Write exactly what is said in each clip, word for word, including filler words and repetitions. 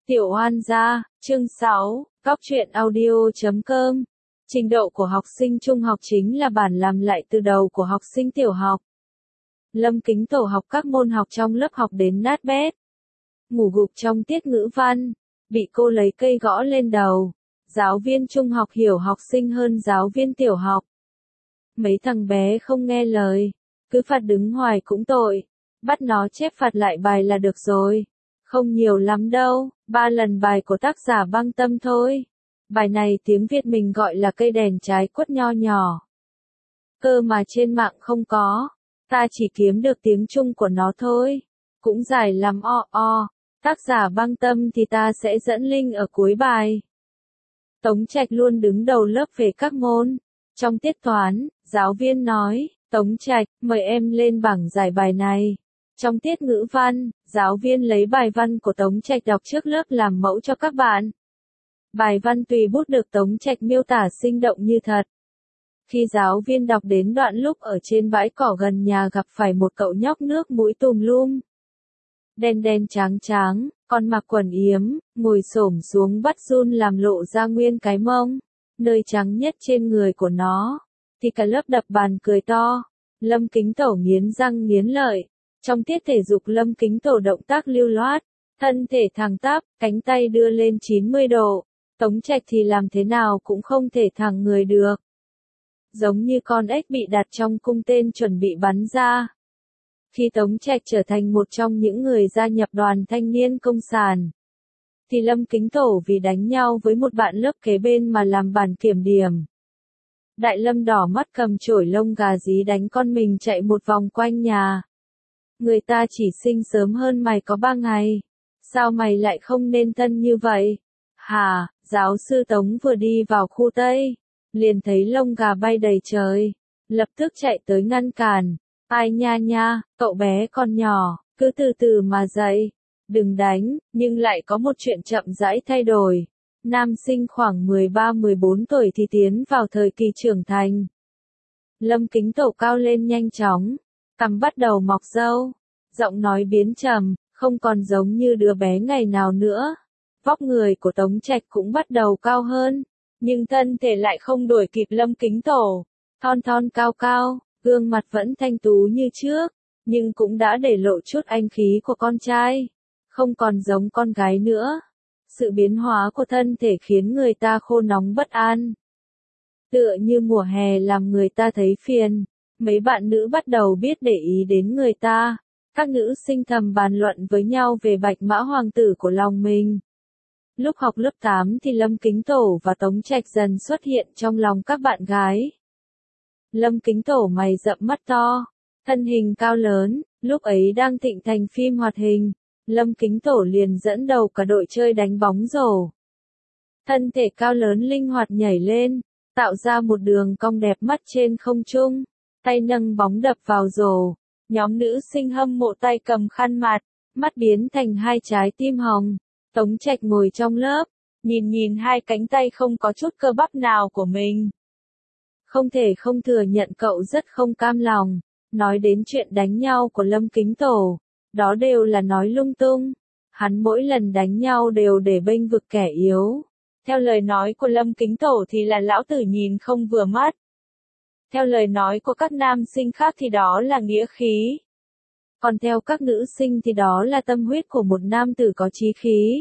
Tiểu Hoan gia, chương sáu, Góc truyện audio chấm com. Trình độ của học sinh trung học chính là bản làm lại từ đầu của học sinh tiểu học. Lâm Kính Tổ học các môn học trong lớp học đến nát bét. Ngủ gục trong tiết ngữ văn, bị cô lấy cây gõ lên đầu. Giáo viên trung học hiểu học sinh hơn giáo viên tiểu học. Mấy thằng bé không nghe lời, cứ phạt đứng hoài cũng tội. Bắt nó chép phạt lại bài là được rồi. Không nhiều lắm đâu, ba lần bài của tác giả Băng Tâm thôi. Bài này tiếng Việt mình gọi là cây đèn trái quất nho nhỏ. Cơ mà trên mạng không có, ta chỉ kiếm được tiếng Trung của nó thôi. Cũng dài lắm o o, tác giả Băng Tâm thì ta sẽ dẫn link ở cuối bài. Tống Trạch luôn đứng đầu lớp về các môn. Trong tiết toán, giáo viên nói, Tống Trạch, mời em lên bảng giải bài này. Trong tiết ngữ văn, giáo viên lấy bài văn của Tống Trạch đọc trước lớp làm mẫu cho các bạn. Bài văn tùy bút được Tống Trạch miêu tả sinh động như thật. Khi giáo viên đọc đến đoạn lúc ở trên bãi cỏ gần nhà gặp phải một cậu nhóc nước mũi tùm lum. Đen đen tráng tráng, còn mặc quần yếm, ngồi xổm xuống bắt run làm lộ ra nguyên cái mông, nơi trắng nhất trên người của nó. Thì cả lớp đập bàn cười to. Lâm Kính Tổ nghiến răng nghiến lợi. Trong tiết thể dục Lâm Kính Tổ động tác lưu loát, thân thể thẳng tắp, cánh tay đưa lên chín mươi độ. Tống Trạch thì làm thế nào cũng không thể thẳng người được. Giống như con ếch bị đặt trong cung tên chuẩn bị bắn ra. Khi Tống Trạch trở thành một trong những người gia nhập đoàn thanh niên công sản, thì Lâm Kính Tổ vì đánh nhau với một bạn lớp kế bên mà làm bản kiểm điểm. Đại Lâm đỏ mắt cầm chổi lông gà dí đánh con mình chạy một vòng quanh nhà. Người ta chỉ sinh sớm hơn mày có ba ngày. Sao mày lại không nên thân như vậy? Hà, giáo sư Tống vừa đi vào khu Tây, liền thấy lông gà bay đầy trời. Lập tức chạy tới ngăn cản. Ai nha nha, cậu bé còn nhỏ, cứ từ từ mà dậy. Đừng đánh, nhưng lại có một chuyện chậm rãi thay đổi. Nam sinh khoảng mười ba mười bốn tuổi thì tiến vào thời kỳ trưởng thành. Lâm Kính Tổ cao lên nhanh chóng. Cằm bắt đầu mọc râu, giọng nói biến trầm, không còn giống như đứa bé ngày nào nữa. Vóc người của Tống Trạch cũng bắt đầu cao hơn, nhưng thân thể lại không đuổi kịp Lâm Kính Tổ. Thon thon cao cao, gương mặt vẫn thanh tú như trước, nhưng cũng đã để lộ chút anh khí của con trai, không còn giống con gái nữa. Sự biến hóa của thân thể khiến người ta khô nóng bất an. Tựa như mùa hè làm người ta thấy phiền. Mấy bạn nữ bắt đầu biết để ý đến người ta. Các nữ sinh thầm bàn luận với nhau về bạch mã hoàng tử của lòng mình. Lúc học lớp tám thì Lâm Kính Tổ và Tống Trạch dần xuất hiện trong lòng các bạn gái. Lâm Kính Tổ mày rậm mắt to, thân hình cao lớn, lúc ấy đang thịnh thành phim hoạt hình. Lâm Kính Tổ liền dẫn đầu cả đội chơi đánh bóng rổ. Thân thể cao lớn linh hoạt nhảy lên, tạo ra một đường cong đẹp mắt trên không trung. Tay nâng bóng đập vào rổ. Nhóm nữ sinh hâm mộ tay cầm khăn mặt, mắt biến thành hai trái tim hồng. Tống Trạch ngồi trong lớp, nhìn nhìn hai cánh tay không có chút cơ bắp nào của mình. Không thể không thừa nhận cậu rất không cam lòng. Nói đến chuyện đánh nhau của Lâm Kính Tổ, đó đều là nói lung tung. Hắn mỗi lần đánh nhau đều để bênh vực kẻ yếu. Theo lời nói của Lâm Kính Tổ thì là lão tử nhìn không vừa mắt. Theo lời nói của các nam sinh khác thì đó là nghĩa khí. Còn theo các nữ sinh thì đó là tâm huyết của một nam tử có chí khí.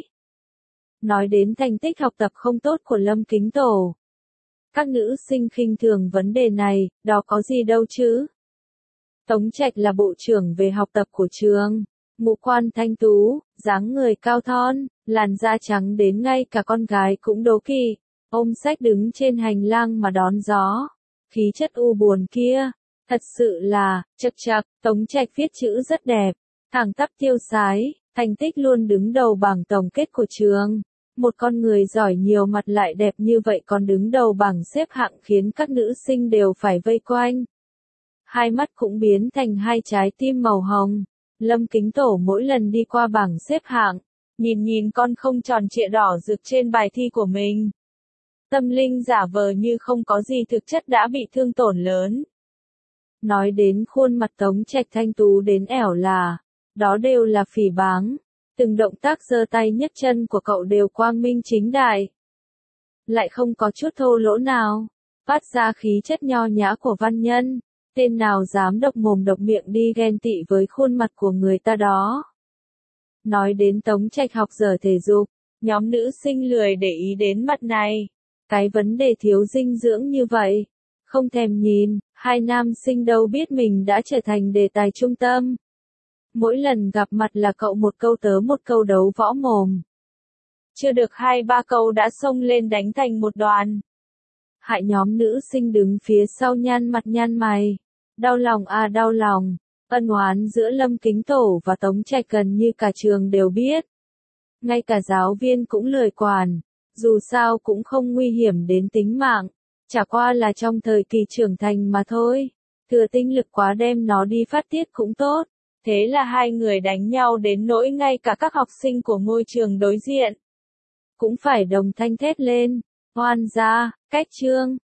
Nói đến thành tích học tập không tốt của Lâm Kính Tổ, các nữ sinh khinh thường vấn đề này, đó có gì đâu chứ. Tống Trạch là bộ trưởng về học tập của trường, ngũ quan thanh tú, dáng người cao thon, làn da trắng đến ngay cả con gái cũng đố kỵ, ôm sách đứng trên hành lang mà đón gió. Khí chất u buồn kia, thật sự là, chật chật, Tống Trạch viết chữ rất đẹp, thẳng tắp tiêu sái, thành tích luôn đứng đầu bảng tổng kết của trường. Một con người giỏi nhiều mặt lại đẹp như vậy còn đứng đầu bảng xếp hạng khiến các nữ sinh đều phải vây quanh. Hai mắt cũng biến thành hai trái tim màu hồng. Lâm Kính Tổ mỗi lần đi qua bảng xếp hạng, nhìn nhìn con không tròn trịa đỏ rực trên bài thi của mình. Tâm linh giả vờ như không có gì thực chất đã bị thương tổn lớn. Nói đến khuôn mặt Tống Trạch thanh tú đến ẻo là, đó đều là phỉ báng. Từng động tác giơ tay nhấc chân của cậu đều quang minh chính đại. Lại không có chút thô lỗ nào, phát ra khí chất nho nhã của văn nhân, tên nào dám độc mồm độc miệng đi ghen tị với khuôn mặt của người ta đó. Nói đến Tống Trạch học dở thể dục, nhóm nữ sinh lười để ý đến mặt này. Cái vấn đề thiếu dinh dưỡng như vậy, không thèm nhìn, hai nam sinh đâu biết mình đã trở thành đề tài trung tâm. Mỗi lần gặp mặt là cậu một câu tớ một câu đấu võ mồm. Chưa được hai ba câu đã xông lên đánh thành một đoàn. Hại nhóm nữ sinh đứng phía sau nhăn mặt nhăn mày. Đau lòng à đau lòng, ân oán giữa Lâm Kính Tổ và Tống Trạch gần như cả trường đều biết. Ngay cả giáo viên cũng lười quản, dù sao cũng không nguy hiểm đến tính mạng, chả qua là trong thời kỳ trưởng thành mà thôi. Thừa tinh lực quá đem nó đi phát tiết cũng tốt. Thế là hai người đánh nhau đến nỗi ngay cả các học sinh của ngôi trường đối diện cũng phải đồng thanh thét lên, oan gia, cách chương.